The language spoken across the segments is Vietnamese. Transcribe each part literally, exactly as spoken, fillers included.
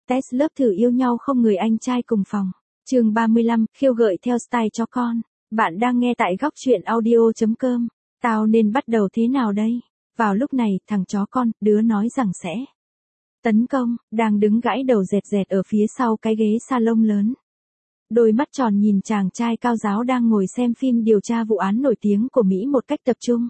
test lớp thử yêu nhau không người anh trai cùng phòng. Chương ba mươi lăm, khiêu gợi theo style chó con. Bạn đang nghe tại góc truyện audio chấm com. Tao nên bắt đầu thế nào đây? Vào lúc này, thằng chó con, đứa nói rằng sẽ tấn công, đang đứng gãi đầu dẹt dẹt ở phía sau cái ghế salon lớn. Đôi mắt tròn nhìn chàng trai cao giáo đang ngồi xem phim điều tra vụ án nổi tiếng của Mỹ một cách tập trung.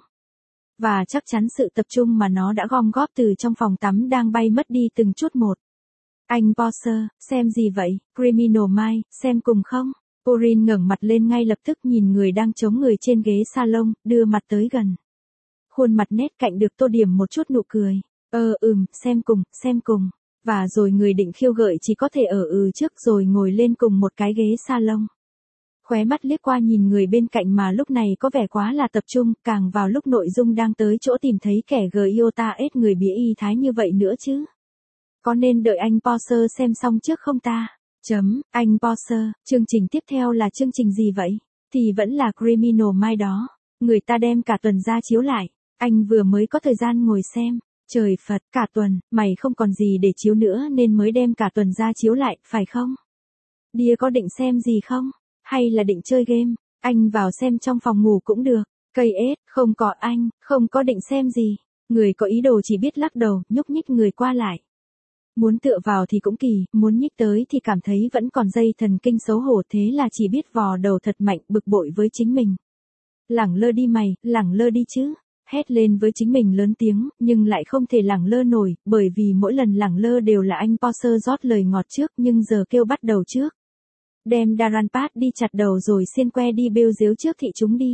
Và chắc chắn sự tập trung mà nó đã gom góp từ trong phòng tắm đang bay mất đi từng chút một. Anh Porsche, xem gì vậy? Criminal Minds, xem cùng không? Corinne ngẩng mặt lên ngay lập tức nhìn người đang chống người trên ghế salon, đưa mặt tới gần. Khuôn mặt nét cạnh được tô điểm một chút nụ cười. Ờ ừm, xem cùng, xem cùng. Và rồi người định khiêu gợi chỉ có thể ở ừ trước rồi ngồi lên cùng một cái ghế salon. Khóe mắt liếc qua nhìn người bên cạnh mà lúc này có vẻ quá là tập trung, càng vào lúc nội dung đang tới chỗ tìm thấy kẻ Giota ết người bía y thái như vậy nữa chứ. Có nên đợi anh Porsche xem xong trước không ta? Chấm, anh Porsche, chương trình tiếp theo là chương trình gì vậy? Thì vẫn là Criminal Minds đó. Người ta đem cả tuần ra chiếu lại. Anh vừa mới có thời gian ngồi xem. Trời Phật, cả tuần, mày không còn gì để chiếu nữa nên mới đem cả tuần ra chiếu lại, phải không? Đia có định xem gì không? Hay là định chơi game? Anh vào xem trong phòng ngủ cũng được. Cây ết, không có anh, không có định xem gì. Người có ý đồ chỉ biết lắc đầu, nhúc nhích người qua lại. Muốn tựa vào thì cũng kỳ, muốn nhích tới thì cảm thấy vẫn còn dây thần kinh xấu hổ, thế là chỉ biết vò đầu thật mạnh, bực bội với chính mình. Lẳng lơ đi mày, lẳng lơ đi chứ. Hét lên với chính mình lớn tiếng, nhưng lại không thể lẳng lơ nổi, bởi vì mỗi lần lẳng lơ đều là anh Porsche rót lời ngọt trước, nhưng giờ kêu bắt đầu trước. Đem Darren Pat đi chặt đầu rồi xiên que đi bêu díu trước thị chúng đi.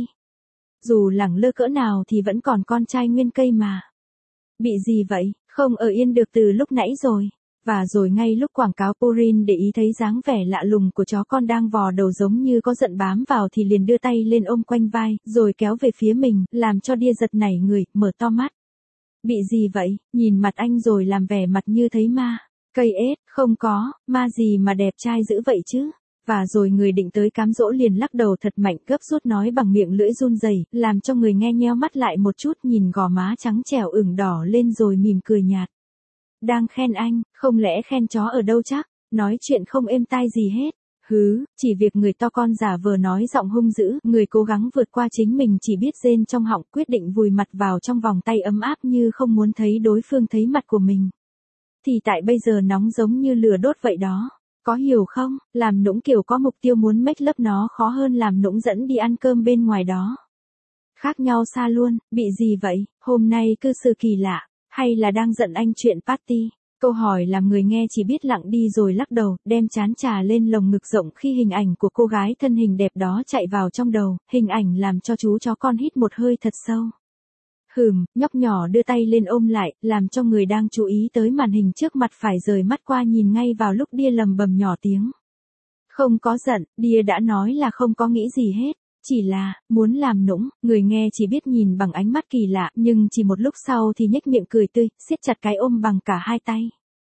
Dù lẳng lơ cỡ nào thì vẫn còn con trai nguyên cây mà. Bị gì vậy, không ở yên được từ lúc nãy rồi. Và rồi ngay lúc quảng cáo Corinne để ý thấy dáng vẻ lạ lùng của chó con đang vò đầu giống như có giận bám vào thì liền đưa tay lên ôm quanh vai, rồi kéo về phía mình, làm cho Đia giật nảy người, mở to mắt. Bị gì vậy, nhìn mặt anh rồi làm vẻ mặt như thấy ma. Cây ết, không có, ma gì mà đẹp trai dữ vậy chứ. Và rồi người định tới cám dỗ liền lắc đầu thật mạnh, gấp rút nói bằng miệng lưỡi run rẩy, làm cho người nghe nheo mắt lại một chút, nhìn gò má trắng trẻo ửng đỏ lên rồi mỉm cười nhạt. Đang khen anh, không lẽ khen chó ở đâu chắc, nói chuyện không êm tai gì hết. Hứ, chỉ việc người to con giả vờ nói giọng hung dữ, người cố gắng vượt qua chính mình chỉ biết rên trong họng, quyết định vùi mặt vào trong vòng tay ấm áp như không muốn thấy đối phương thấy mặt của mình. Thì tại bây giờ nóng giống như lửa đốt vậy đó. Có hiểu không, làm nũng kiểu có mục tiêu muốn make love nó khó hơn làm nũng dẫn đi ăn cơm bên ngoài đó. Khác nhau xa luôn, bị gì vậy, hôm nay cư xử kỳ lạ, hay là đang giận anh chuyện party? Câu hỏi làm người nghe chỉ biết lặng đi rồi lắc đầu, đem trán trà lên lồng ngực rộng khi hình ảnh của cô gái thân hình đẹp đó chạy vào trong đầu, hình ảnh làm cho chú chó con hít một hơi thật sâu. Hừm, nhóc nhỏ đưa tay lên ôm lại, làm cho người đang chú ý tới màn hình trước mặt phải rời mắt qua nhìn ngay vào lúc Đia lầm bầm nhỏ tiếng. Không có giận, Đia đã nói là không có nghĩ gì hết, chỉ là, muốn làm nũng, người nghe chỉ biết nhìn bằng ánh mắt kỳ lạ, nhưng chỉ một lúc sau thì nhếch miệng cười tươi, siết chặt cái ôm bằng cả hai tay.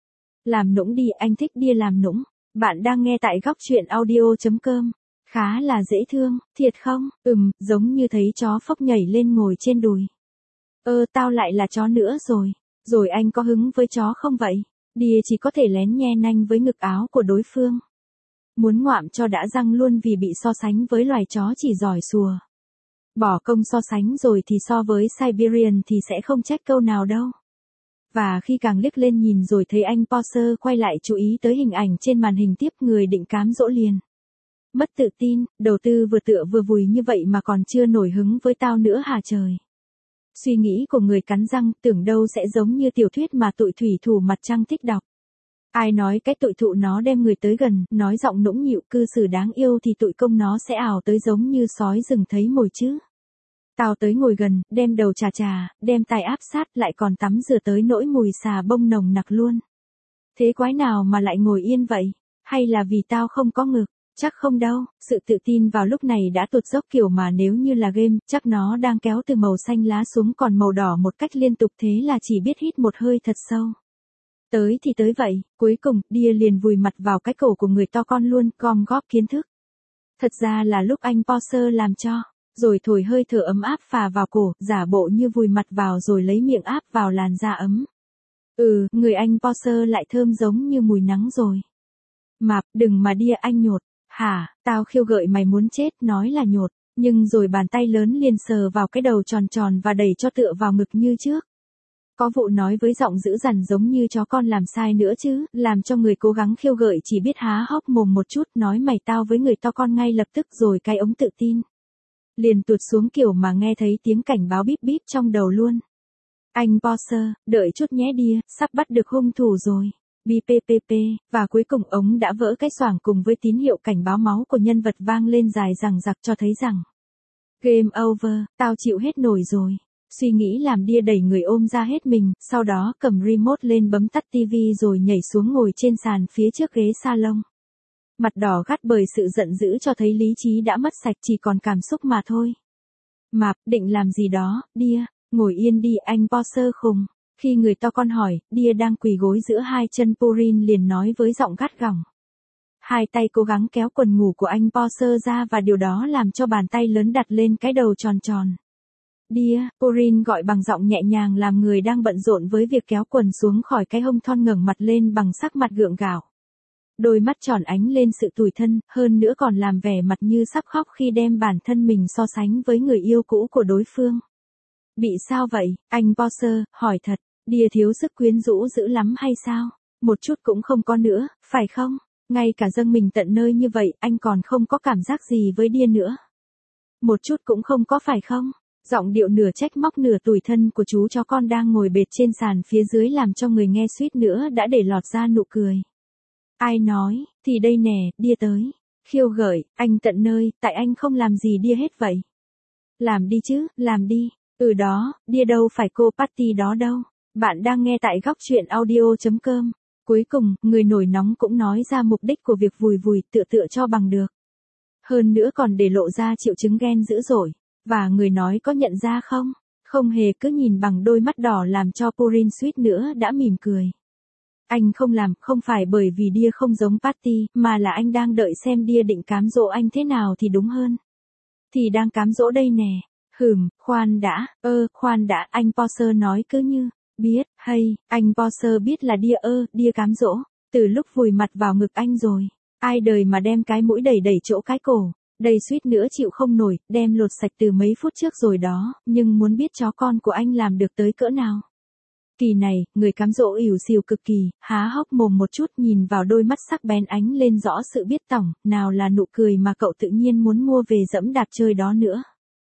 Làm nũng đi, anh thích Đia làm nũng. Bạn đang nghe tại góc truyện audio chấm com. Khá là dễ thương, thiệt không? Ừm, giống như thấy chó phốc nhảy lên ngồi trên đùi. Ơ tao lại là chó nữa rồi. Rồi anh có hứng với chó không vậy? Đia chỉ có thể lén nhe nanh với ngực áo của đối phương. Muốn ngoạm cho đã răng luôn vì bị so sánh với loài chó chỉ giỏi sủa. Bỏ công so sánh rồi thì so với Siberian thì sẽ không trách câu nào đâu. Và khi càng liếc lên nhìn rồi thấy anh Porsche quay lại chú ý tới hình ảnh trên màn hình tiếp, người định cám dỗ liền. Mất tự tin, đầu tư vừa tựa vừa vùi như vậy mà còn chưa nổi hứng với tao nữa hả trời. Suy nghĩ của người cắn răng, tưởng đâu sẽ giống như tiểu thuyết mà tụi thủy thủ mặt trăng thích đọc. Ai nói cái tụi thụ nó đem người tới gần, nói giọng nũng nịu cư xử đáng yêu thì tụi công nó sẽ ảo tới giống như sói rừng thấy mồi chứ. Tao tới ngồi gần, đem đầu chà chà, đem tai áp sát lại còn tắm rửa tới nỗi mùi xà bông nồng nặc luôn. Thế quái nào mà lại ngồi yên vậy? Hay là vì tao không có ngực? Chắc không đâu, sự tự tin vào lúc này đã tụt dốc kiểu mà nếu như là game, chắc nó đang kéo từ màu xanh lá xuống còn màu đỏ một cách liên tục, thế là chỉ biết hít một hơi thật sâu. Tới thì tới vậy, cuối cùng, Đia liền vùi mặt vào cái cổ của người to con luôn, gom góp kiến thức. Thật ra là lúc anh Porsche làm cho, rồi thổi hơi thở ấm áp phà vào cổ, giả bộ như vùi mặt vào rồi lấy miệng áp vào làn da ấm. Ừ, người anh Porsche lại thơm giống như mùi nắng rồi. Mạp, đừng mà đia anh nhột. Hả, tao khiêu gợi mày muốn chết, nói là nhột. Nhưng rồi bàn tay lớn liền sờ vào cái đầu tròn tròn và đẩy cho tựa vào ngực như trước. Có vụ nói với giọng dữ dằn giống như chó con làm sai nữa chứ, làm cho người cố gắng khiêu gợi chỉ biết há hốc mồm một chút, nói mày tao với người to con ngay lập tức rồi cái ống tự tin. Liền tụt xuống kiểu mà nghe thấy tiếng cảnh báo bíp bíp trong đầu luôn. Anh Porsche, đợi chút nhé đia, sắp bắt được hung thủ rồi. Bi pi pi pi, và cuối cùng ống đã vỡ cái xoảng cùng với tín hiệu cảnh báo máu của nhân vật vang lên dài dằng dặc cho thấy rằng game over, tao chịu hết nổi rồi. Suy nghĩ làm đia đẩy người ôm ra hết mình, sau đó cầm remote lên bấm tắt tivi rồi nhảy xuống ngồi trên sàn phía trước ghế salon. Mặt đỏ gắt bởi sự giận dữ cho thấy lý trí đã mất sạch chỉ còn cảm xúc mà thôi. Mạp, định làm gì đó, đia, ngồi yên đi anh Porsche khùng. Khi người to con hỏi, đia đang quỳ gối giữa hai chân Purin liền nói với giọng gắt gỏng. Hai tay cố gắng kéo quần ngủ của anh Porsche ra và điều đó làm cho bàn tay lớn đặt lên cái đầu tròn tròn. Đia, Purin gọi bằng giọng nhẹ nhàng làm người đang bận rộn với việc kéo quần xuống khỏi cái hông thon ngẩng mặt lên bằng sắc mặt gượng gạo. Đôi mắt tròn ánh lên sự tủi thân, hơn nữa còn làm vẻ mặt như sắp khóc khi đem bản thân mình so sánh với người yêu cũ của đối phương. Bị sao vậy, anh Porsche, hỏi thật, đia thiếu sức quyến rũ dữ lắm hay sao? Một chút cũng không có nữa, phải không? Ngay cả dâng mình tận nơi như vậy, anh còn không có cảm giác gì với đia nữa. Một chút cũng không có phải không? Giọng điệu nửa trách móc nửa tủi thân của chú chó con đang ngồi bệt trên sàn phía dưới làm cho người nghe suýt nữa đã để lọt ra nụ cười. Ai nói, thì đây nè, đia tới. Khiêu gợi, anh tận nơi, tại anh không làm gì đia hết vậy. Làm đi chứ, làm đi. Ừ đó, đia đâu phải cô Patty đó đâu. Bạn đang nghe tại góc truyện audio chấm com. Cuối cùng, người nổi nóng cũng nói ra mục đích của việc vùi vùi tựa tựa cho bằng được. Hơn nữa còn để lộ ra triệu chứng ghen dữ dội. Và người nói có nhận ra không? Không hề, cứ nhìn bằng đôi mắt đỏ làm cho Purin suýt nữa đã mỉm cười. Anh không làm, không phải bởi vì đia không giống Patty, mà là anh đang đợi xem đia định cám dỗ anh thế nào thì đúng hơn. Thì đang cám dỗ đây nè. Hừm, khoan đã, ơ, khoan đã, anh Porsche nói cứ như, biết, hay, anh Porsche biết là đia ơ, đia cám dỗ, từ lúc vùi mặt vào ngực anh rồi. Ai đời mà đem cái mũi đẩy đẩy chỗ cái cổ. Đây suýt nữa chịu không nổi, đem lột sạch từ mấy phút trước rồi đó, nhưng muốn biết chó con của anh làm được tới cỡ nào. Kỳ này, người cám dỗ ỉu xìu cực kỳ, há hốc mồm một chút nhìn vào đôi mắt sắc bén ánh lên rõ sự biết tỏng, nào là nụ cười mà cậu tự nhiên muốn mua về dẫm đạp chơi đó nữa.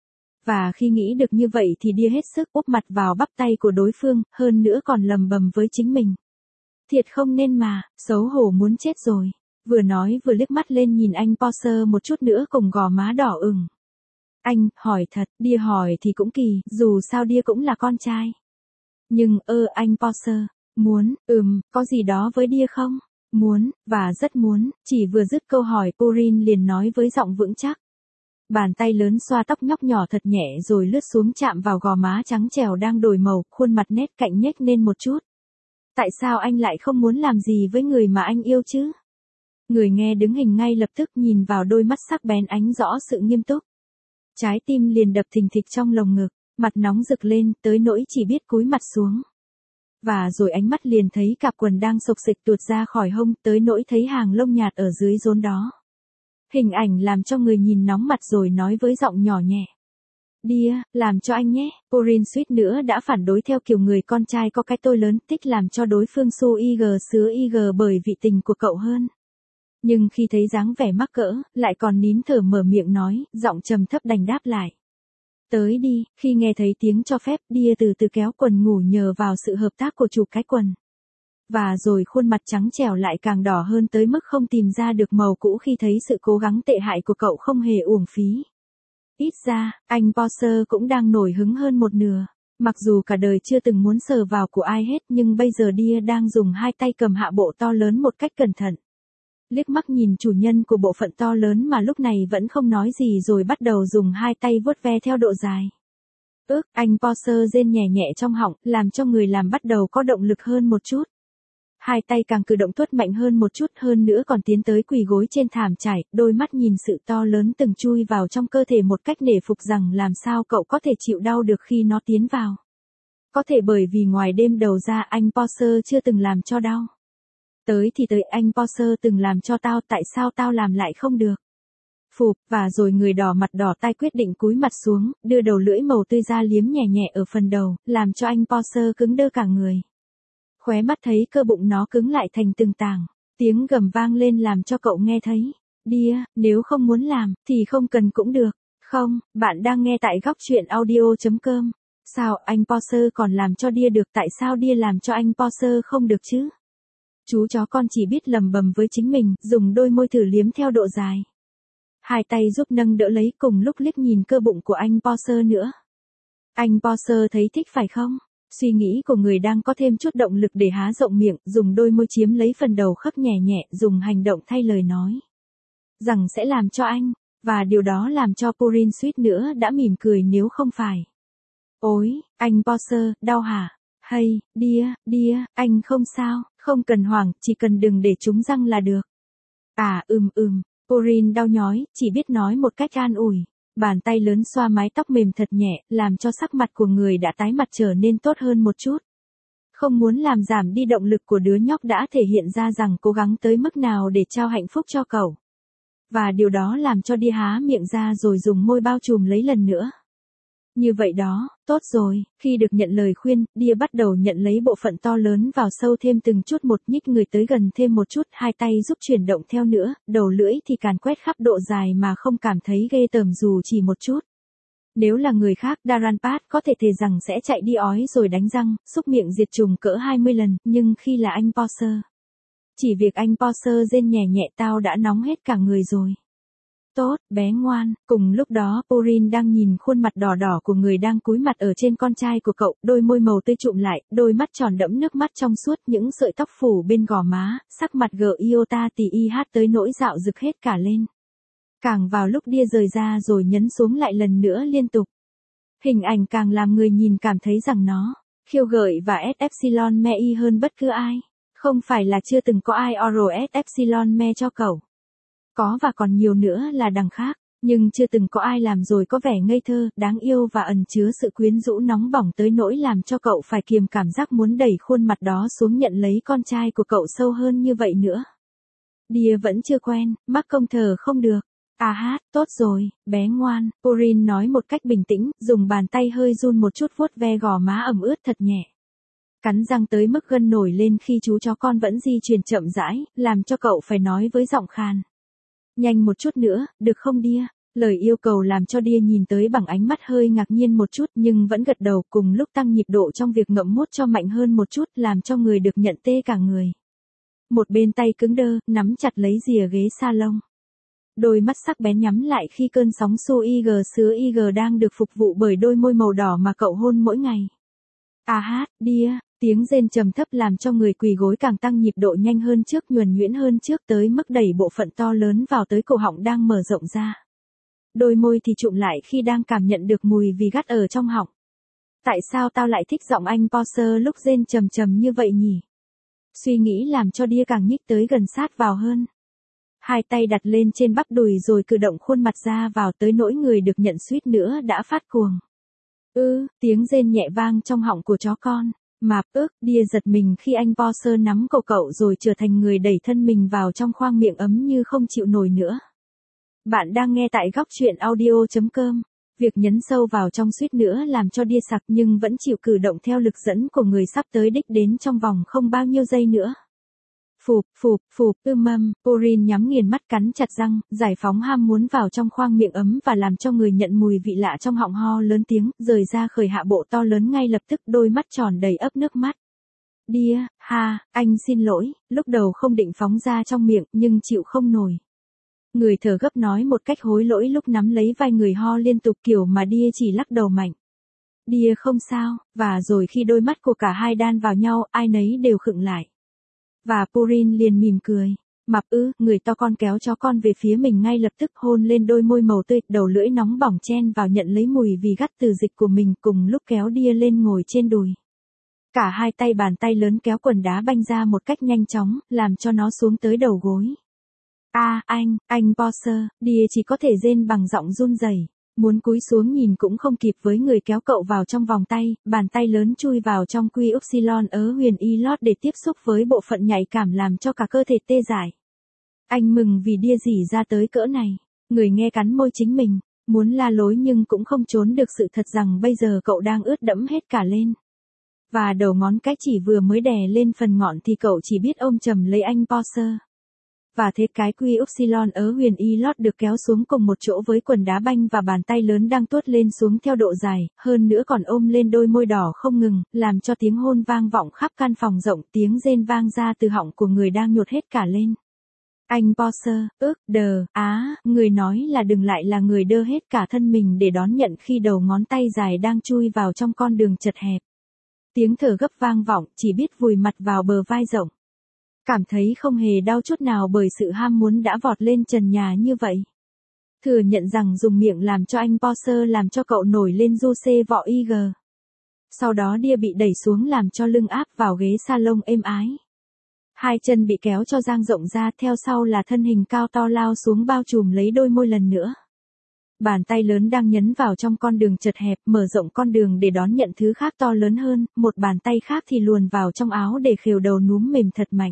Và khi nghĩ được như vậy thì đia hết sức úp mặt vào bắp tay của đối phương, hơn nữa còn lầm bầm với chính mình. Thiệt không nên mà, xấu hổ muốn chết rồi. Vừa nói vừa liếc mắt lên nhìn anh Porsche một chút nữa cùng gò má đỏ ửng. Anh, hỏi thật, đia hỏi thì cũng kỳ, dù sao đia cũng là con trai. Nhưng, ơ anh Porsche, muốn, ừm, có gì đó với đia không? Muốn, và rất muốn, chỉ vừa dứt câu hỏi Purin liền nói với giọng vững chắc. Bàn tay lớn xoa tóc nhóc nhỏ thật nhẹ rồi lướt xuống chạm vào gò má trắng trẻo đang đổi màu, khuôn mặt nét cạnh nhếch lên một chút. Tại sao anh lại không muốn làm gì với người mà anh yêu chứ? Người nghe đứng hình ngay lập tức nhìn vào đôi mắt sắc bén ánh rõ sự nghiêm túc. Trái tim liền đập thình thịch trong lồng ngực, mặt nóng rực lên tới nỗi chỉ biết cúi mặt xuống. Và rồi ánh mắt liền thấy cặp quần đang sộc sịch tuột ra khỏi hông tới nỗi thấy hàng lông nhạt ở dưới rốn đó. Hình ảnh làm cho người nhìn nóng mặt rồi nói với giọng nhỏ nhẹ. Đia, làm cho anh nhé, Purin suýt nữa đã phản đối theo kiểu người con trai có cái tôi lớn thích làm cho đối phương su ig sứa ig bởi vị tình của cậu hơn. Nhưng khi thấy dáng vẻ mắc cỡ, lại còn nín thở mở miệng nói, giọng trầm thấp đành đáp lại. Tới đi, khi nghe thấy tiếng cho phép, đia từ từ kéo quần ngủ nhờ vào sự hợp tác của chủ cái quần. Và rồi khuôn mặt trắng trẻo lại càng đỏ hơn tới mức không tìm ra được màu cũ khi thấy sự cố gắng tệ hại của cậu không hề uổng phí. Ít ra, anh Porsche cũng đang nổi hứng hơn một nửa. Mặc dù cả đời chưa từng muốn sờ vào của ai hết nhưng bây giờ đia đang dùng hai tay cầm hạ bộ to lớn một cách cẩn thận. Liếc mắt nhìn chủ nhân của bộ phận to lớn mà lúc này vẫn không nói gì rồi bắt đầu dùng hai tay vuốt ve theo độ dài. Ước, anh Porsche rên nhẹ nhẹ trong họng, làm cho người làm bắt đầu có động lực hơn một chút. Hai tay càng cử động tuốt mạnh hơn một chút hơn nữa còn tiến tới quỳ gối trên thảm trải, đôi mắt nhìn sự to lớn từng chui vào trong cơ thể một cách nể phục rằng làm sao cậu có thể chịu đau được khi nó tiến vào. Có thể bởi vì ngoài đêm đầu ra anh Porsche chưa từng làm cho đau. Tới thì tới, anh Porsche từng làm cho tao, tại sao tao làm lại không được? Phụp, và rồi người đỏ mặt đỏ tai quyết định cúi mặt xuống, đưa đầu lưỡi màu tươi ra liếm nhẹ nhẹ ở phần đầu, làm cho anh Porsche cứng đơ cả người. Khóe mắt thấy cơ bụng nó cứng lại thành từng tảng, tiếng gầm vang lên làm cho cậu nghe thấy. Đia, nếu không muốn làm, thì không cần cũng được. Không, bạn đang nghe tại góc truyện audio.com. Sao anh Porsche còn làm cho Đia được, tại sao Đia làm cho anh Porsche không được chứ? Chú chó con chỉ biết lầm bầm với chính mình, dùng đôi môi thử liếm theo độ dài. Hai tay giúp nâng đỡ lấy, cùng lúc liếc nhìn cơ bụng của anh Porsche nữa. Anh Porsche thấy thích phải không? Suy nghĩ của người đang có thêm chút động lực để há rộng miệng, dùng đôi môi chiếm lấy phần đầu khấp nhẹ nhẹ, dùng hành động thay lời nói. Rằng sẽ làm cho anh, và điều đó làm cho Purin suýt nữa đã mỉm cười nếu không phải. Ôi, anh Porsche, đau hả? Hay, Đia, Đia, anh không sao, không cần hoảng, chỉ cần đừng để trúng răng là được. À ừm ừm, Purin đau nhói, chỉ biết nói một cách an ủi. Bàn tay lớn xoa mái tóc mềm thật nhẹ, làm cho sắc mặt của người đã tái mặt trở nên tốt hơn một chút. Không muốn làm giảm đi động lực của đứa nhóc đã thể hiện ra rằng cố gắng tới mức nào để trao hạnh phúc cho cậu. Và điều đó làm cho Đia há miệng ra rồi dùng môi bao trùm lấy lần nữa. Như vậy đó, tốt rồi, khi được nhận lời khuyên, Đia bắt đầu nhận lấy bộ phận to lớn vào sâu thêm từng chút một, nhích người tới gần thêm một chút, hai tay giúp chuyển động theo nữa, đầu lưỡi thì càn quét khắp độ dài mà không cảm thấy ghê tởm dù chỉ một chút. Nếu là người khác, Daranpat có thể thề rằng sẽ chạy đi ói rồi đánh răng, xúc miệng diệt trùng cỡ hai mươi lần, nhưng khi là anh Porsche, chỉ việc anh Porsche rên nhẹ nhẹ tao đã nóng hết cả người rồi. Tốt, bé ngoan. Cùng lúc đó Purin đang nhìn khuôn mặt đỏ đỏ của người đang cúi mặt ở trên con trai của cậu, đôi môi màu tươi trụm lại, đôi mắt tròn đẫm nước mắt trong suốt, những sợi tóc phủ bên gò má, sắc mặt gờ iota tì y hát tới nỗi dạo rực hết cả lên. Càng vào lúc Đia rời ra rồi nhấn xuống lại lần nữa liên tục. Hình ảnh càng làm người nhìn cảm thấy rằng nó khiêu gợi và S Epsilon me y hơn bất cứ ai. Không phải là chưa từng có ai oral S Epsilon me cho cậu. Có và còn nhiều nữa là đằng khác, nhưng chưa từng có ai làm rồi có vẻ ngây thơ, đáng yêu và ẩn chứa sự quyến rũ nóng bỏng tới nỗi làm cho cậu phải kiềm cảm giác muốn đẩy khuôn mặt đó xuống nhận lấy con trai của cậu sâu hơn như vậy nữa. Đia vẫn chưa quen, mắc công thờ không được. À hát, tốt rồi, bé ngoan, Purin nói một cách bình tĩnh, dùng bàn tay hơi run một chút vuốt ve gò má ẩm ướt thật nhẹ. Cắn răng tới mức gân nổi lên khi chú chó con vẫn di chuyển chậm rãi, làm cho cậu phải nói với giọng khan. Nhanh một chút nữa, được không Đia? Lời yêu cầu làm cho Đia nhìn tới bằng ánh mắt hơi ngạc nhiên một chút nhưng vẫn gật đầu, cùng lúc tăng nhịp độ trong việc ngậm mút cho mạnh hơn một chút, làm cho người được nhận tê cả người. Một bên tay cứng đơ, nắm chặt lấy rìa ghế salon. Đôi mắt sắc bén nhắm lại khi cơn sóng su ig sứa ig đang được phục vụ bởi đôi môi màu đỏ mà cậu hôn mỗi ngày. À hát, Đia, tiếng rên trầm thấp làm cho người quỳ gối càng tăng nhịp độ nhanh hơn trước, nhuần nhuyễn hơn trước tới mức đẩy bộ phận to lớn vào tới cổ họng đang mở rộng ra. Đôi môi thì trụm lại khi đang cảm nhận được mùi vì gắt ở trong họng. Tại sao tao lại thích giọng anh Porsche lúc rên trầm trầm như vậy nhỉ? Suy nghĩ làm cho Đia càng nhích tới gần sát vào hơn. Hai tay đặt lên trên bắp đùi rồi cử động khuôn mặt ra vào tới nỗi người được nhận suýt nữa đã phát cuồng. Ư, tiếng rên nhẹ vang trong họng của chó con. Mạp ức, Đia giật mình khi anh Porsche nắm cổ cậu rồi trở thành người đẩy thân mình vào trong khoang miệng ấm như không chịu nổi nữa. Bạn đang nghe tại góc truyện audio.com. Việc nhấn sâu vào trong suýt nữa làm cho Đia sặc nhưng vẫn chịu cử động theo lực dẫn của người sắp tới đích đến trong vòng không bao nhiêu giây nữa. Phụp, phụp, phụp, ưm mâm, Purin nhắm nghiền mắt cắn chặt răng, giải phóng ham muốn vào trong khoang miệng ấm và làm cho người nhận mùi vị lạ trong họng ho lớn tiếng, rời ra khởi hạ bộ to lớn ngay lập tức, đôi mắt tròn đầy ấp nước mắt. Đia, ha, anh xin lỗi, lúc đầu không định phóng ra trong miệng nhưng chịu không nổi. Người thở gấp nói một cách hối lỗi lúc nắm lấy vai người ho liên tục kiểu mà Đia chỉ lắc đầu mạnh. Đia không sao, và rồi khi đôi mắt của cả hai đan vào nhau, ai nấy đều khựng lại. Và Purin liền mỉm cười. Mập ư, người to con kéo chó con về phía mình ngay lập tức, hôn lên đôi môi màu tươi, đầu lưỡi nóng bỏng chen vào nhận lấy mùi vì gắt từ dịch của mình, cùng lúc kéo Đia lên ngồi trên đùi. Cả hai tay bàn tay lớn kéo quần đá banh ra một cách nhanh chóng, làm cho nó xuống tới đầu gối. À, anh, anh Porsche, Đia chỉ có thể rên bằng giọng run rẩy. Muốn cúi xuống nhìn cũng không kịp với người kéo cậu vào trong vòng tay, bàn tay lớn chui vào trong quy upsilon ớ huyền y lót để tiếp xúc với bộ phận nhạy cảm làm cho cả cơ thể tê dại. Anh mừng vì đia dỉ ra tới cỡ này. Người nghe cắn môi chính mình, muốn la lối nhưng cũng không trốn được sự thật rằng bây giờ cậu đang ướt đẫm hết cả lên. Và đầu ngón cái chỉ vừa mới đè lên phần ngọn thì cậu chỉ biết ôm chầm lấy anh Porsche. Và thế cái quy upsilon ớ huyền y lót được kéo xuống cùng một chỗ với quần đá banh và bàn tay lớn đang tuốt lên xuống theo độ dài, hơn nữa còn ôm lên đôi môi đỏ không ngừng, làm cho tiếng hôn vang vọng khắp căn phòng rộng, tiếng rên vang ra từ họng của người đang nhột hết cả lên. Anh Porsche, ước, đờ, á, người nói là đừng lại là người đơ hết cả thân mình để đón nhận khi đầu ngón tay dài đang chui vào trong con đường chật hẹp. Tiếng thở gấp vang vọng, chỉ biết vùi mặt vào bờ vai rộng. Cảm thấy không hề đau chút nào bởi sự ham muốn đã vọt lên trần nhà như vậy. Thừa nhận rằng dùng miệng làm cho anh Porsche làm cho cậu nổi lên du xê vọ i giê. Sau đó đia bị đẩy xuống làm cho lưng áp vào ghế salon êm ái. Hai chân bị kéo cho dang rộng ra, theo sau là thân hình cao to lao xuống bao trùm lấy đôi môi lần nữa. Bàn tay lớn đang nhấn vào trong con đường chật hẹp, mở rộng con đường để đón nhận thứ khác to lớn hơn, một bàn tay khác thì luồn vào trong áo để khều đầu núm mềm thật mạnh.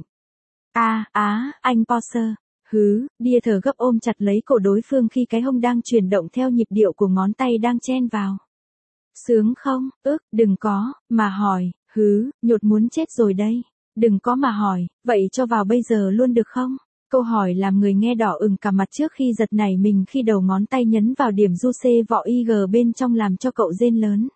A, á, à, anh Porsche. Hứ, đia thở gấp ôm chặt lấy cổ đối phương khi cái hông đang chuyển động theo nhịp điệu của ngón tay đang chen vào. Sướng không, ước, đừng có, mà hỏi, hứ, nhột muốn chết rồi đây. Đừng có mà hỏi, vậy cho vào bây giờ luôn được không? Câu hỏi làm người nghe đỏ ửng cả mặt trước khi giật nảy mình khi đầu ngón tay nhấn vào điểm du xê vọ i giê bên trong làm cho cậu rên lớn.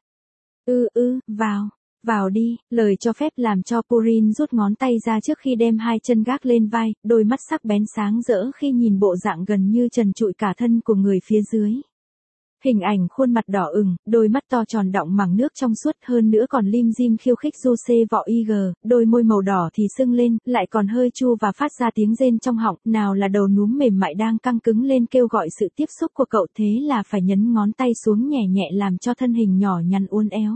Ư ư, vào, vào đi, lời cho phép làm cho Purin rút ngón tay ra trước khi đem hai chân gác lên vai, đôi mắt sắc bén sáng rỡ khi nhìn bộ dạng gần như trần trụi cả thân của người phía dưới. Hình ảnh khuôn mặt đỏ ửng, đôi mắt to tròn đọng mảng nước trong suốt, hơn nữa còn lim dim khiêu khích du xê vọ i giê, đôi môi màu đỏ thì sưng lên, lại còn hơi chua và phát ra tiếng rên trong họng, nào là đầu núm mềm mại đang căng cứng lên kêu gọi sự tiếp xúc của cậu, thế là phải nhấn ngón tay xuống nhẹ nhẹ làm cho thân hình nhỏ nhắn uốn éo.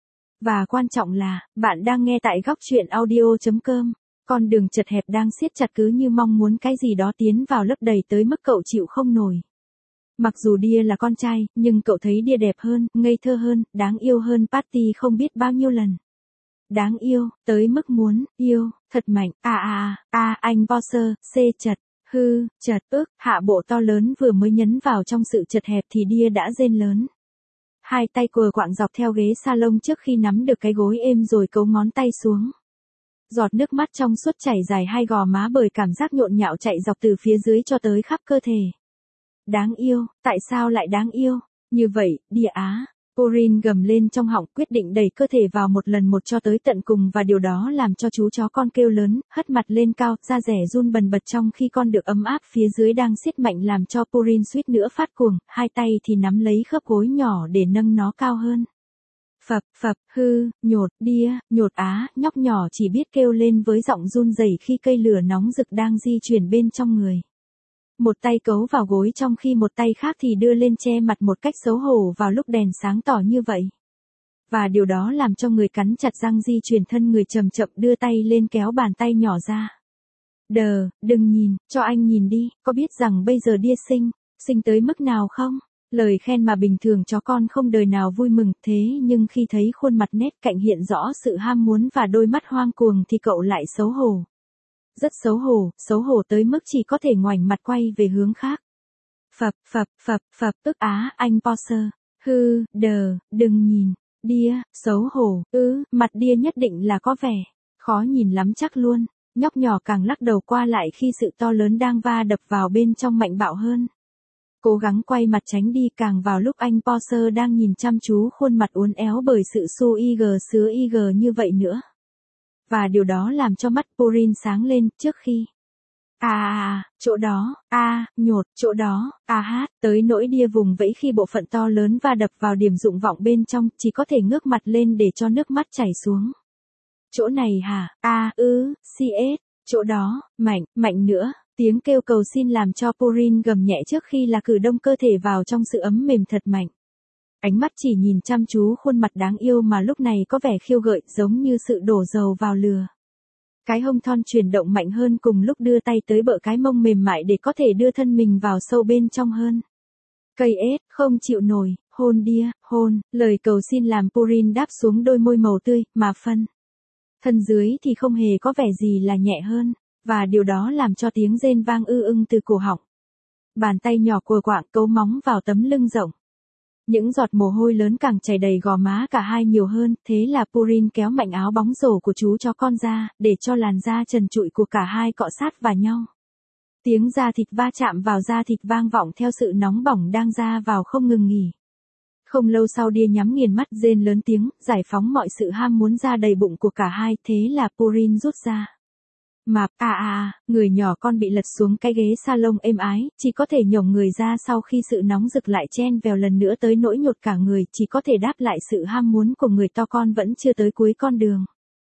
Và quan trọng là, bạn đang nghe tại góc truyện audio chấm com. Con đường chật hẹp đang siết chặt cứ như mong muốn cái gì đó tiến vào lấp đầy tới mức cậu chịu không nổi. Mặc dù đia là con trai, nhưng cậu thấy đia đẹp hơn, ngây thơ hơn, đáng yêu hơn Patty không biết bao nhiêu lần. Đáng yêu, tới mức muốn, yêu, thật mạnh, à à à, anh Porsche, xê chật, hư, chật, ức, hạ bộ to lớn vừa mới nhấn vào trong sự chật hẹp thì đia đã rên lớn. Hai tay cùa quạng dọc theo ghế salon trước khi nắm được cái gối êm rồi cấu ngón tay xuống. Giọt nước mắt trong suốt chảy dài hai gò má bởi cảm giác nhộn nhạo chạy dọc từ phía dưới cho tới khắp cơ thể. Đáng yêu, tại sao lại đáng yêu? Như vậy, đia á. Purin gầm lên trong họng quyết định đẩy cơ thể vào một lần một cho tới tận cùng và điều đó làm cho chú chó con kêu lớn, hất mặt lên cao, da rẻ run bần bật trong khi con được ấm áp phía dưới đang siết mạnh làm cho Purin suýt nữa phát cuồng, hai tay thì nắm lấy khớp gối nhỏ để nâng nó cao hơn. Phập, phập, hư, nhột, đia, nhột á, nhóc nhỏ chỉ biết kêu lên với giọng run rẩy khi cây lửa nóng rực đang di chuyển bên trong người. Một tay cấu vào gối trong khi một tay khác thì đưa lên che mặt một cách xấu hổ vào lúc đèn sáng tỏ như vậy. Và điều đó làm cho người cắn chặt răng di chuyển thân người chậm chậm đưa tay lên kéo bàn tay nhỏ ra. Đờ, đừng nhìn, cho anh nhìn đi, có biết rằng bây giờ đia xinh, xinh tới mức nào không? Lời khen mà bình thường chó con không đời nào vui mừng, thế nhưng khi thấy khuôn mặt nét cạnh hiện rõ sự ham muốn và đôi mắt hoang cuồng thì cậu lại xấu hổ. Rất xấu hổ, xấu hổ tới mức chỉ có thể ngoảnh mặt quay về hướng khác. Phập, phập, phập, phập, ức á, anh Porsche. Hư, đờ, đừng nhìn. Đia, xấu hổ, ư, mặt đia nhất định là có vẻ khó nhìn lắm chắc luôn. Nhóc nhỏ càng lắc đầu qua lại khi sự to lớn đang va đập vào bên trong mạnh bạo hơn. Cố gắng quay mặt tránh đi càng vào lúc anh Porsche đang nhìn chăm chú khuôn mặt uốn éo bởi sự xô i giê sứa i giê như vậy nữa. Và điều đó làm cho mắt Purin sáng lên trước khi. À à, chỗ đó, a à, nhột, chỗ đó, à hát, tới nỗi đia vùng vẫy khi bộ phận to lớn va đập vào điểm dụng vọng bên trong, chỉ có thể ngước mặt lên để cho nước mắt chảy xuống. Chỗ này hả, a à, ư, cs, chỗ đó, mạnh, mạnh nữa, tiếng kêu cầu xin làm cho Purin gầm nhẹ trước khi là cử động cơ thể vào trong sự ấm mềm thật mạnh. Ánh mắt chỉ nhìn chăm chú khuôn mặt đáng yêu mà lúc này có vẻ khiêu gợi giống như sự đổ dầu vào lửa. Cái hông thon chuyển động mạnh hơn cùng lúc đưa tay tới bợ cái mông mềm mại để có thể đưa thân mình vào sâu bên trong hơn. Cây ết, không chịu nổi, hôn đia, hôn, lời cầu xin làm Purin đáp xuống đôi môi màu tươi, mà phân. Thân dưới thì không hề có vẻ gì là nhẹ hơn, và điều đó làm cho tiếng rên vang ư ưng từ cổ họng. Bàn tay nhỏ cùa quạng cấu móng vào tấm lưng rộng. Những giọt mồ hôi lớn càng chảy đầy gò má cả hai nhiều hơn, thế là Purin kéo mạnh áo bóng rổ của chú chó con ra, để cho làn da trần trụi của cả hai cọ sát vào nhau. Tiếng da thịt va chạm vào da thịt vang vọng theo sự nóng bỏng đang ra vào không ngừng nghỉ. Không lâu sau Đia nhắm nghiền mắt rên lớn tiếng, giải phóng mọi sự ham muốn ra đầy bụng của cả hai, thế là Purin rút ra. Mà, à à, người nhỏ con bị lật xuống cái ghế salon êm ái, chỉ có thể nhổng người ra sau khi sự nóng rực lại chen vào lần nữa tới nỗi nhột cả người, chỉ có thể đáp lại sự ham muốn của người to con vẫn chưa tới cuối con đường.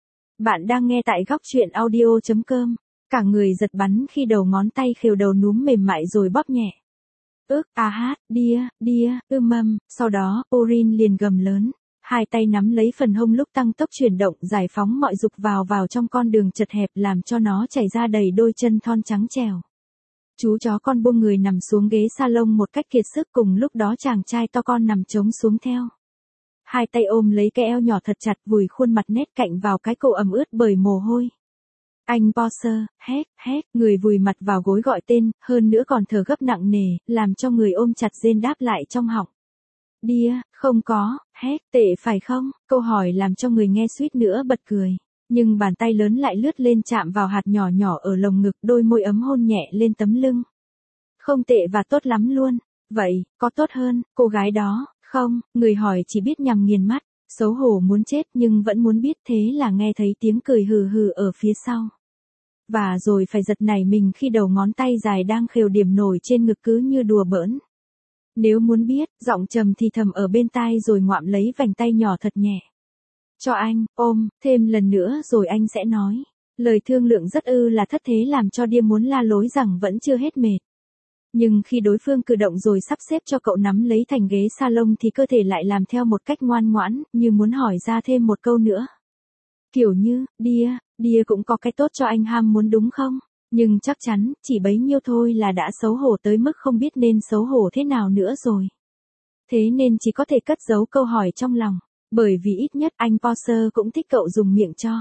Bạn đang nghe tại góc truyện audio chấm com. Cả người giật bắn khi đầu ngón tay khều đầu núm mềm mại rồi bóp nhẹ. Ước, à hát, đia, đia, ư mâm, sau đó, Purin liền gầm lớn. Hai tay nắm lấy phần hông lúc tăng tốc chuyển động, giải phóng mọi dục vào vào trong con đường chật hẹp làm cho nó chảy ra đầy đôi chân thon trắng trèo. Chú chó con buông người nằm xuống ghế salon một cách kiệt sức, cùng lúc đó chàng trai to con nằm trống xuống theo. Hai tay ôm lấy cái eo nhỏ thật chặt, vùi khuôn mặt nét cạnh vào cái cổ ẩm ướt bởi mồ hôi. Anh Porsche, hét, hét, người vùi mặt vào gối gọi tên, hơn nữa còn thở gấp nặng nề, làm cho người ôm chặt rên đáp lại trong họng. Đia, không có, hét, tệ phải không? Câu hỏi làm cho người nghe suýt nữa bật cười. Nhưng bàn tay lớn lại lướt lên chạm vào hạt nhỏ nhỏ ở lồng ngực, đôi môi ấm hôn nhẹ lên tấm lưng. Không tệ và tốt lắm luôn. Vậy, có tốt hơn, cô gái đó, không? Người hỏi chỉ biết nhằm nghiền mắt, xấu hổ muốn chết nhưng vẫn muốn biết, thế là nghe thấy tiếng cười hừ hừ ở phía sau. Và rồi phải giật nảy mình khi đầu ngón tay dài đang khều điểm nổi trên ngực cứ như đùa bỡn. Nếu muốn biết, giọng trầm thì thầm ở bên tai rồi ngoạm lấy vành tay nhỏ thật nhẹ. Cho anh, ôm, thêm lần nữa rồi anh sẽ nói. Lời thương lượng rất ư là thất thế làm cho Đia muốn la lối rằng vẫn chưa hết mệt. Nhưng khi đối phương cử động rồi sắp xếp cho cậu nắm lấy thành ghế salon thì cơ thể lại làm theo một cách ngoan ngoãn, như muốn hỏi ra thêm một câu nữa. Kiểu như, Đia, Đia cũng có cái tốt cho anh ham muốn đúng không? Nhưng chắc chắn, chỉ bấy nhiêu thôi là đã xấu hổ tới mức không biết nên xấu hổ thế nào nữa rồi. Thế nên chỉ có thể cất giấu câu hỏi trong lòng, bởi vì ít nhất anh Porsche cũng thích cậu dùng miệng cho.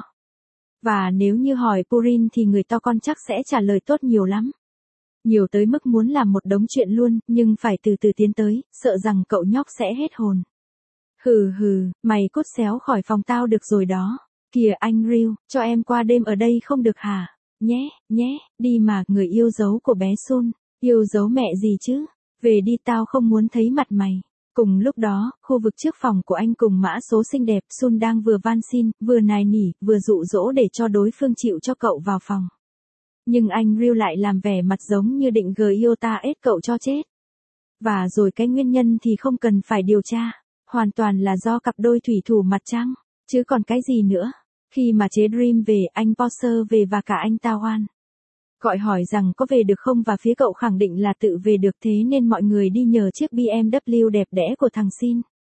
Và nếu như hỏi Purin thì người to con chắc sẽ trả lời tốt nhiều lắm. Nhiều tới mức muốn làm một đống chuyện luôn, nhưng phải từ từ tiến tới, sợ rằng cậu nhóc sẽ hết hồn. Hừ hừ, mày cút xéo khỏi phòng tao được rồi đó. Kìa anh Ryu, cho em qua đêm ở đây không được hả? Nhé, nhé, đi mà, người yêu dấu của bé Sun. Yêu dấu mẹ gì chứ? Về đi, tao không muốn thấy mặt mày. Cùng lúc đó, khu vực trước phòng của anh cùng mã số xinh đẹp, Sun đang vừa van xin, vừa nài nỉ, vừa dụ dỗ để cho đối phương chịu cho cậu vào phòng. Nhưng anh Ryu lại làm vẻ mặt giống như định gờ yêu ta ết cậu cho chết. Và rồi cái nguyên nhân thì không cần phải điều tra, hoàn toàn là do cặp đôi thủy thủ mặt trăng, chứ còn cái gì nữa. Khi mà chế Dream về, anh Porsche về và cả anh Tawan gọi hỏi rằng có về được không, và phía cậu khẳng định là tự về được, thế nên mọi người đi nhờ chiếc bê em vê đẹp đẽ của thằng Sin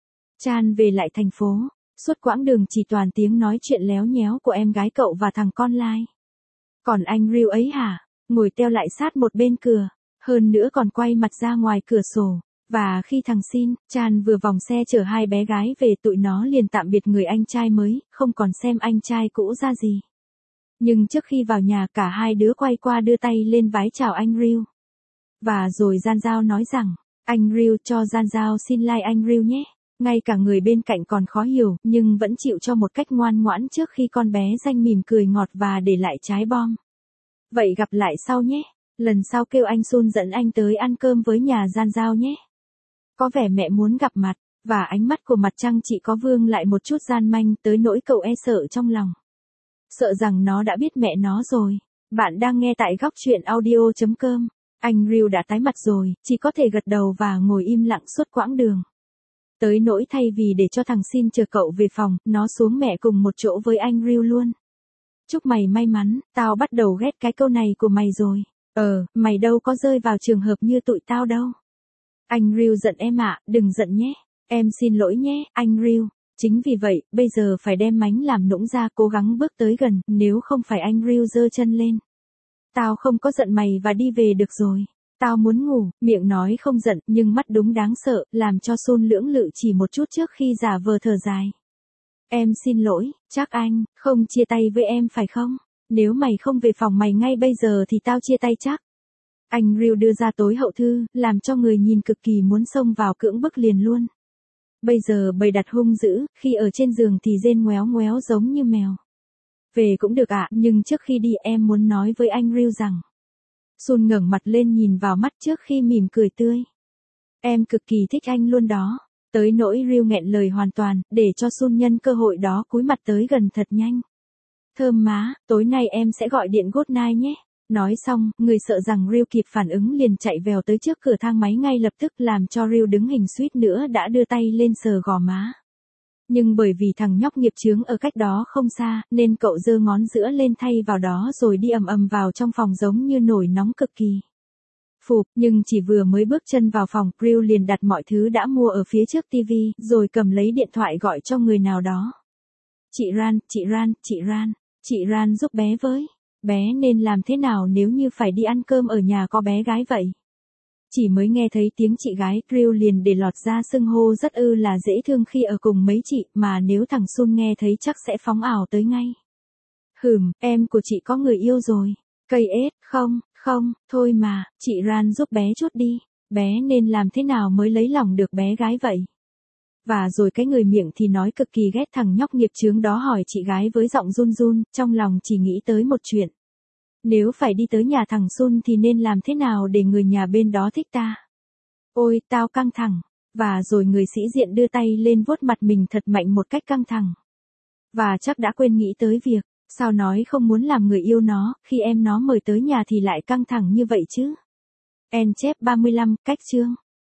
Chan về lại thành phố. Suốt quãng đường chỉ toàn tiếng nói chuyện léo nhéo của em gái cậu và thằng con lai. Còn anh Ryu ấy hả, ngồi teo lại sát một bên cửa, hơn nữa còn quay mặt ra ngoài cửa sổ. Và khi thằng Sin Chan vừa vòng xe chở hai bé gái về, tụi nó liền tạm biệt người anh trai mới, không còn xem anh trai cũ ra gì. Nhưng trước khi vào nhà, cả hai đứa quay qua đưa tay lên vái chào anh Ryu. Và rồi Gian Giao nói rằng, anh Ryu cho Gian Giao xin like anh Ryu nhé. Ngay cả người bên cạnh còn khó hiểu, nhưng vẫn chịu cho một cách ngoan ngoãn trước khi con bé danh mỉm cười ngọt và để lại trái bom. Vậy gặp lại sau nhé. Lần sau kêu anh Sun dẫn anh tới ăn cơm với nhà Gian Giao nhé. Có vẻ mẹ muốn gặp mặt, và ánh mắt của mặt trăng chỉ có vương lại một chút gian manh tới nỗi cậu e sợ trong lòng. Sợ rằng nó đã biết mẹ nó rồi. Bạn đang nghe tại góc truyện audio chấm com. Anh Ryu đã tái mặt rồi, chỉ có thể gật đầu và ngồi im lặng suốt quãng đường. Tới nỗi thay vì để cho thằng Sin chờ cậu về phòng, nó xuống mẹ cùng một chỗ với anh Ryu luôn. Chúc mày may mắn, tao bắt đầu ghét cái câu này của mày rồi. Ờ, mày đâu có rơi vào trường hợp như tụi tao đâu. Anh Ryu giận em ạ, đừng giận nhé. Em xin lỗi nhé, anh Ryu. Chính vì vậy, bây giờ phải đem mánh làm nũng ra, cố gắng bước tới gần, nếu không phải anh Ryu giơ chân lên. Tao không có giận mày và đi về được rồi. Tao muốn ngủ, miệng nói không giận, nhưng mắt đúng đáng sợ, làm cho Sun lưỡng lự chỉ một chút trước khi giả vờ thở dài. Em xin lỗi, chắc anh, không chia tay với em phải không? Nếu mày không về phòng mày ngay bây giờ thì tao chia tay chắc. Anh Ryu đưa ra tối hậu thư, làm cho người nhìn cực kỳ muốn xông vào cưỡng bức liền luôn. Bây giờ bày đặt hung dữ, khi ở trên giường thì rên ngoéo ngoéo giống như mèo. Về cũng được ạ, nhưng trước khi đi em muốn nói với anh Ryu rằng. Sun ngẩng mặt lên nhìn vào mắt trước khi mỉm cười tươi. Em cực kỳ thích anh luôn đó. Tới nỗi Ryu nghẹn lời hoàn toàn, để cho Sun nhân cơ hội đó cúi mặt tới gần thật nhanh. Thơm má, tối nay em sẽ gọi điện good night nhé. Nói xong, người sợ rằng Ryu kịp phản ứng liền chạy vèo tới trước cửa thang máy ngay lập tức làm cho Ryu đứng hình suýt nữa đã đưa tay lên sờ gò má. Nhưng bởi vì thằng nhóc nghiệp chướng ở cách đó không xa, nên cậu giơ ngón giữa lên thay vào đó rồi đi ầm ầm vào trong phòng giống như nổi nóng cực kỳ. Phụp, nhưng chỉ vừa mới bước chân vào phòng, Ryu liền đặt mọi thứ đã mua ở phía trước tivi, rồi cầm lấy điện thoại gọi cho người nào đó. Chị Ran, chị Ran, chị Ran, chị Ran giúp bé với. Bé nên làm thế nào nếu như phải đi ăn cơm ở nhà có bé gái vậy? Chỉ mới nghe thấy tiếng chị gái, Ryu liền để lọt ra xưng hô rất ư là dễ thương khi ở cùng mấy chị, mà nếu thằng Sun nghe thấy chắc sẽ phóng ảo tới ngay. Hừm, em của chị có người yêu rồi. Cây ết, không, không, thôi mà, chị Ran giúp bé chút đi. Bé nên làm thế nào mới lấy lòng được bé gái vậy? Và rồi cái người miệng thì nói cực kỳ ghét thằng nhóc nghiệp chướng đó hỏi chị gái với giọng run run, trong lòng chỉ nghĩ tới một chuyện. Nếu phải đi tới nhà thằng Sun thì nên làm thế nào để người nhà bên đó thích ta? Ôi, tao căng thẳng. Và rồi người sĩ diện đưa tay lên vuốt mặt mình thật mạnh một cách căng thẳng. Và chắc đã quên nghĩ tới việc, sao nói không muốn làm người yêu nó, khi em nó mời tới nhà thì lại căng thẳng như vậy chứ? En chép ba mươi lăm, cách chương.